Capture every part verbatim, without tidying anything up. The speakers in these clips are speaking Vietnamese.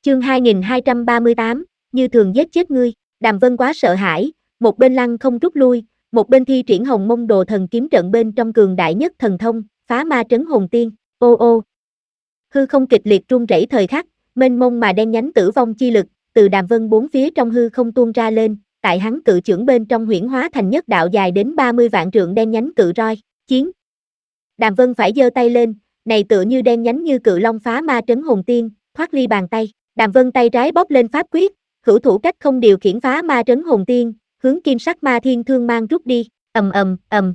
Chương hai nghìn hai trăm ba mươi tám, như thường giết chết ngươi. Đàm Vân quá sợ hãi, một bên lăng không rút lui, một bên thi triển Hồng Mông Đồ Thần kiếm trận bên trong cường đại nhất thần thông, phá ma trấn hồn tiên. Ô ô. Hư không kịch liệt rung rẩy thời khắc, mênh mông mà đen nhánh tử vong chi lực, từ Đàm Vân bốn phía trong hư không tuôn ra lên, tại hắn cự chưởng bên trong huyễn hóa thành nhất đạo dài đến ba mươi vạn trượng đen nhánh cự roi. Chiến. Đàm Vân phải giơ tay lên, này tựa như đen nhánh như cự long phá ma trấn hồn tiên, thoát ly bàn tay. Đàm Vân tay trái bóp lên pháp quyết, hữu thủ cách không điều khiển phá ma trấn hồn tiên, hướng kim sắc ma thiên thương mang rút đi, ầm ầm ầm.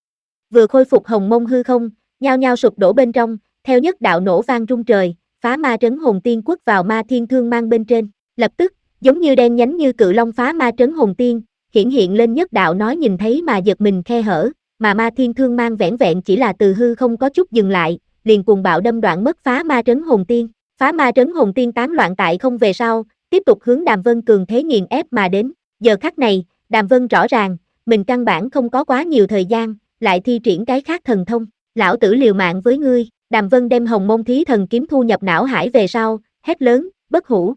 Vừa khôi phục hồng mông hư không, nhao nhao sụp đổ bên trong, theo nhất đạo nổ vang rung trời, phá ma trấn hồn tiên quất vào ma thiên thương mang bên trên, lập tức, giống như đen nhánh như cự long phá ma trấn hồn tiên, hiển hiện lên nhất đạo nói nhìn thấy mà giật mình khe hở, mà ma thiên thương mang vẻn vẹn chỉ là từ hư không có chút dừng lại, liền cuồng bạo đâm đoạn mất phá ma trấn hồn tiên. Phá ma trấn hồn tiên tán loạn tại không về sau, tiếp tục hướng Đàm Vân cường thế nghiền ép mà đến. Giờ khắc này, Đàm Vân rõ ràng, mình căn bản không có quá nhiều thời gian, lại thi triển cái khác thần thông. Lão tử liều mạng với ngươi. Đàm Vân đem Hồng Mông Thí Thần kiếm thu nhập não hải về sau, hét lớn, bất hủ.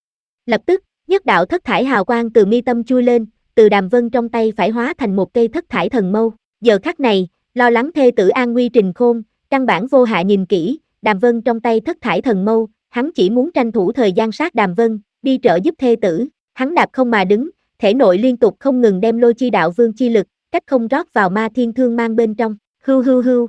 Lập tức, nhất đạo thất thải hào quang từ mi tâm chui lên, từ Đàm Vân trong tay phải hóa thành một cây thất thải thần mâu. Giờ khắc này, lo lắng thê tử an nguy Trình Khôn, căn bản vô hạ nhìn kỹ, Đàm Vân trong tay thất thải thần mâu, hắn chỉ muốn tranh thủ thời gian sát Đàm Vân, đi trợ giúp thê tử. Hắn đạp không mà đứng, thể nội liên tục không ngừng đem lôi chi đạo vương chi lực, cách không rót vào ma thiên thương mang bên trong. Hưu hưu hưu.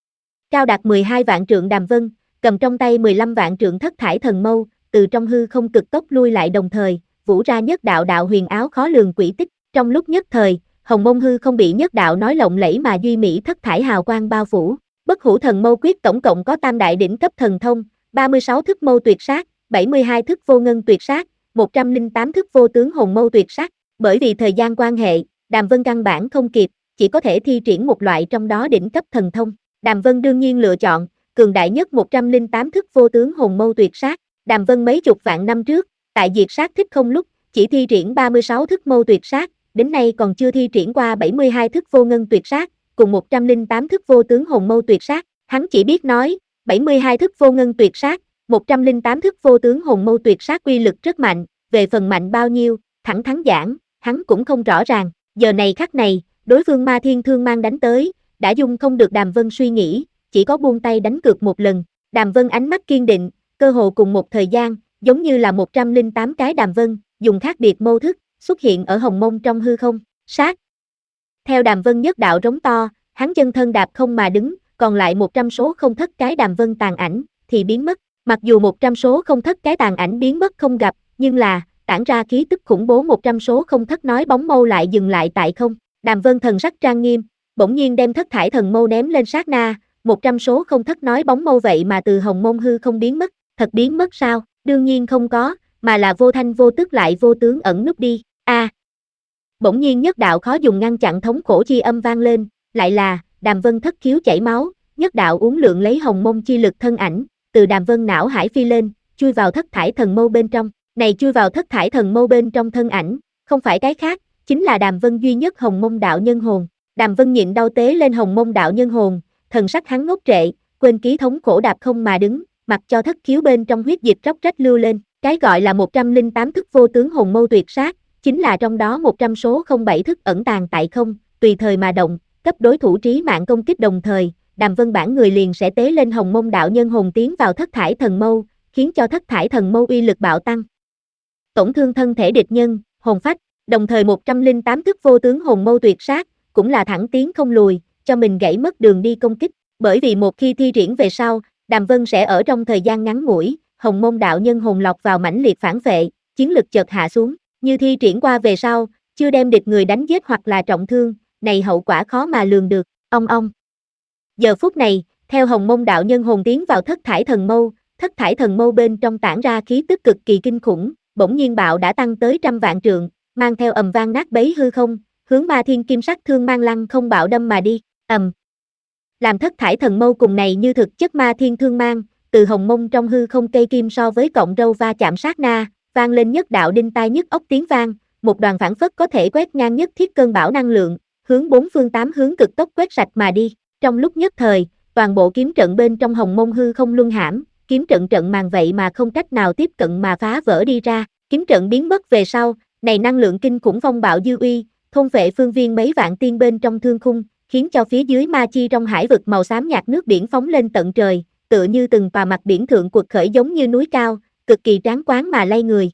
Cao đạt mười hai vạn trượng Đàm Vân, cầm trong tay mười lăm vạn trượng thất thải thần mâu, từ trong hư không cực tốc lui lại đồng thời, vũ ra nhất đạo đạo huyền áo khó lường quỷ tích. Trong lúc nhất thời, hồng mông hư không bị nhất đạo nói lộng lẫy mà duy mỹ thất thải hào quang bao phủ. Bất hủ thần mâu quyết tổng cộng có tam đại đỉnh cấp thần thông, ba mươi sáu thức mâu tuyệt sát, bảy mươi hai thức vô ngân tuyệt sát, một trăm lẻ tám thức vô tướng hồn mâu tuyệt sát. Bởi vì thời gian quan hệ, Đàm Vân căn bản không kịp, chỉ có thể thi triển một loại trong đó đỉnh cấp thần thông. Đàm Vân đương nhiên lựa chọn, cường đại nhất một trăm lẻ tám thức vô tướng hồn mâu tuyệt sát. Đàm Vân mấy chục vạn năm trước, tại diệt sát thích không lúc, chỉ thi triển ba mươi sáu thức mâu tuyệt sát, đến nay còn chưa thi triển qua bảy mươi hai thức vô ngân tuyệt sát, cùng một trăm lẻ tám thức vô tướng hồn mâu tuyệt sát. Hắn chỉ biết nói, bảy mươi hai thức vô ngân tuyệt sát, một trăm lẻ tám thức vô tướng hồn mâu tuyệt sát uy lực rất mạnh, về phần mạnh bao nhiêu, thẳng thắn giảng, hắn cũng không rõ ràng. Giờ này khắc này, đối phương ma thiên thương mang đánh tới, đã dung không được Đàm Vân suy nghĩ, chỉ có buông tay đánh cược một lần. Đàm Vân ánh mắt kiên định, cơ hồ cùng một thời gian, giống như là một trăm lẻ tám cái Đàm Vân, dùng khác biệt mâu thức, xuất hiện ở hồng mông trong hư không, sát. Theo Đàm Vân nhất đạo rống to, hắn chân thân đạp không mà đứng, còn lại một trăm số không thất cái Đàm Vân tàn ảnh, thì biến mất. Mặc dù một trăm số không thất cái tàn ảnh biến mất không gặp, nhưng là, tản ra khí tức khủng bố một trăm số không thất nói bóng mâu lại dừng lại tại không. Đàm Vân thần sắc trang nghiêm, bỗng nhiên đem thất thải thần mâu ném lên sát na, một trăm số không thất nói bóng mâu vậy mà từ hồng mông hư không biến mất. Thật biến mất sao? Đương nhiên không có, mà là vô thanh vô tức lại vô tướng ẩn núp đi. A. À, bỗng nhiên nhất đạo khó dùng ngăn chặn thống khổ chi âm vang lên, lại là Đàm Vân thất khiếu chảy máu, nhất đạo uốn lượn lấy hồng mông chi lực thân ảnh, từ Đàm Vân não hải phi lên, chui vào thất thải thần mâu bên trong. Này chui vào thất thải thần mâu bên trong thân ảnh, không phải cái khác, chính là Đàm Vân duy nhất hồng mông đạo nhân hồn. Đàm Vân nhịn đau tế lên hồng mông đạo nhân hồn, thần sắc hắn ngốc trệ, quên ký thống khổ đạp không mà đứng, mặc cho thất khiếu bên trong huyết dịch róc rách lưu lên. Cái gọi là một trăm lẻ tám thức vô tướng hồn mâu tuyệt sát, chính là trong đó một trăm số không bảy thức ẩn tàng tại không, tùy thời mà động, cấp đối thủ trí mạng công kích đồng thời, Đàm Vân bản người liền sẽ tế lên hồng mông đạo nhân hồn tiến vào thất thải thần mâu, khiến cho thất thải thần mâu uy lực bạo tăng. Tổn thương thân thể địch nhân, hồn phách, đồng thời một trăm lẻ tám thức vô tướng hồn mâu tuyệt sát, cũng là thẳng tiến không lùi, cho mình gãy mất đường đi công kích, bởi vì một khi thi triển về sau, Đàm Vân sẽ ở trong thời gian ngắn ngủi, hồng mông đạo nhân hồn lọc vào mãnh liệt phản vệ, chiến lực chợt hạ xuống, như thi triển qua về sau, chưa đem địch người đánh giết hoặc là trọng thương, này hậu quả khó mà lường được. Ong ong. Giờ phút này, theo hồng mông đạo nhân hồn tiến vào thất thải thần mâu, thất thải thần mâu bên trong tản ra khí tức cực kỳ kinh khủng, bỗng nhiên bạo đã tăng tới trăm vạn trượng, mang theo ầm vang nát bấy hư không, hướng ma thiên kim sắc thương mang lăng không bạo đâm mà đi. Ầm. Làm thất thải thần mâu cùng này như thực chất ma thiên thương mang, từ hồng mông trong hư không cây kim so với cọng râu va chạm sát na, vang lên nhất đạo đinh tai nhức óc tiếng vang, một đoàn phản phất có thể quét ngang nhất thiết cơn bão năng lượng, hướng bốn phương tám hướng cực tốc quét sạch mà đi. Trong lúc nhất thời, toàn bộ kiếm trận bên trong hồng mông hư không luân hãm, kiếm trận trận màn vậy mà không cách nào tiếp cận mà phá vỡ đi ra, kiếm trận biến mất về sau, này năng lượng kinh khủng phong bạo dư uy, thôn phệ phương viên mấy vạn tiên bên trong thương khung, khiến cho phía dưới ma chi trong hải vực màu xám nhạt nước biển phóng lên tận trời, tựa như từng tòa mặt biển thượng quật khởi giống như núi cao, cực kỳ tráng quán mà lay người.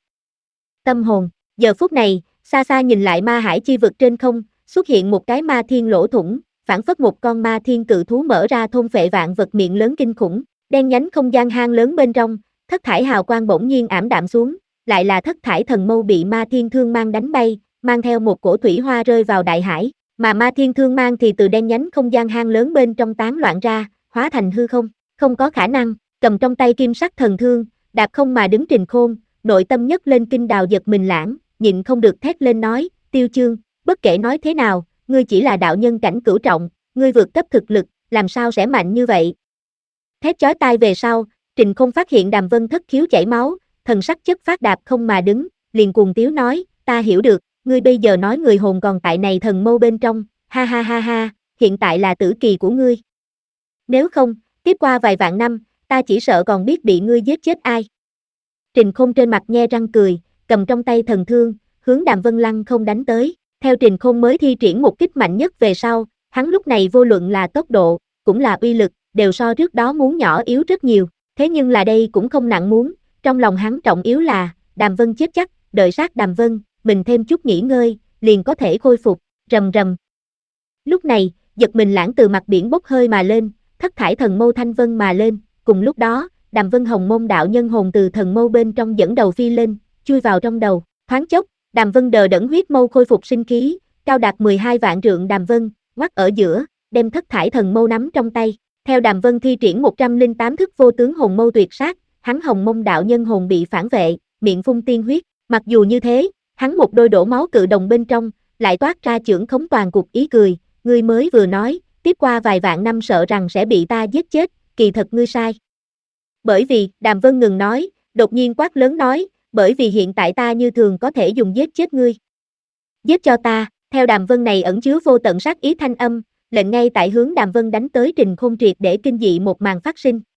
Tâm hồn, giờ phút này, xa xa nhìn lại ma hải chi vực trên không, xuất hiện một cái ma thiên lỗ thủng, phản phất một con ma thiên cự thú mở ra thôn phệ vạn vật miệng lớn kinh khủng, đen nhánh không gian hang lớn bên trong, thất thải hào quang bỗng nhiên ảm đạm xuống, lại là thất thải thần mâu bị ma thiên thương mang đánh bay, mang theo một cổ thủy hoa rơi vào đại hải, mà ma thiên thương mang thì từ đen nhánh không gian hang lớn bên trong tán loạn ra, hóa thành hư không, không có khả năng, cầm trong tay kim sắc thần thương, đạp không mà đứng Trình Khôn, nội tâm nhất lên kinh đào giật mình lãng, nhịn không được thét lên nói, Tiêu Chương, bất kể nói thế nào, ngươi chỉ là đạo nhân cảnh cửu trọng, ngươi vượt cấp thực lực, làm sao sẽ mạnh như vậy? Thét chói tai về sau, Trình Khôn phát hiện Đàm Vân thất khiếu chảy máu, thần sắc chất phát đạp không mà đứng, liền cuồng tiếu nói, ta hiểu được, ngươi bây giờ nói người hồn còn tại này thần mâu bên trong, ha ha ha ha, hiện tại là tử kỳ của ngươi. Nếu không, tiếp qua vài vạn năm, ta chỉ sợ còn biết bị ngươi giết chết ai. Trình Khôn trên mặt nhe răng cười, cầm trong tay thần thương, hướng Đàm Vân lăng không đánh tới, theo Trình Khôn mới thi triển một kích mạnh nhất về sau, hắn lúc này vô luận là tốc độ, cũng là uy lực, đều so trước đó muốn nhỏ yếu rất nhiều, thế nhưng là đây cũng không nặng muốn, trong lòng hắn trọng yếu là, Đàm Vân chết chắc, đợi sát Đàm Vân, mình thêm chút nghỉ ngơi, liền có thể khôi phục, rầm rầm. Lúc này, giật mình lãng từ mặt biển bốc hơi mà lên, thất thải thần mâu thanh vân mà lên, cùng lúc đó, Đàm Vân hồng môn đạo nhân hồn từ thần mâu bên trong dẫn đầu phi lên, chui vào trong đầu, thoáng chốc, Đàm Vân đờ đẫn huyết mâu khôi phục sinh khí, cao đạt mười hai vạn trượng Đàm Vân, quắc ở giữa, đem thất thải thần mâu nắm trong tay, theo Đàm Vân thi triển một trăm lẻ tám thức vô tướng hồn mâu tuyệt sát, hắn hồng mông đạo nhân hồn bị phản vệ, miệng phun tiên huyết, mặc dù như thế, hắn một đôi đổ máu cự đồng bên trong, lại toát ra chưởng khống toàn cục ý cười, ngươi mới vừa nói, tiếp qua vài vạn năm sợ rằng sẽ bị ta giết chết, kỳ thật ngươi sai. Bởi vì, Đàm Vân ngừng nói, đột nhiên quát lớn nói, bởi vì hiện tại ta như thường có thể dùng giết chết ngươi. Giết cho ta, theo Đàm Vân này ẩn chứa vô tận sát ý thanh âm, lệnh ngay tại hướng Đàm Vân đánh tới Trình Khôn triệt để kinh dị một màn phát sinh.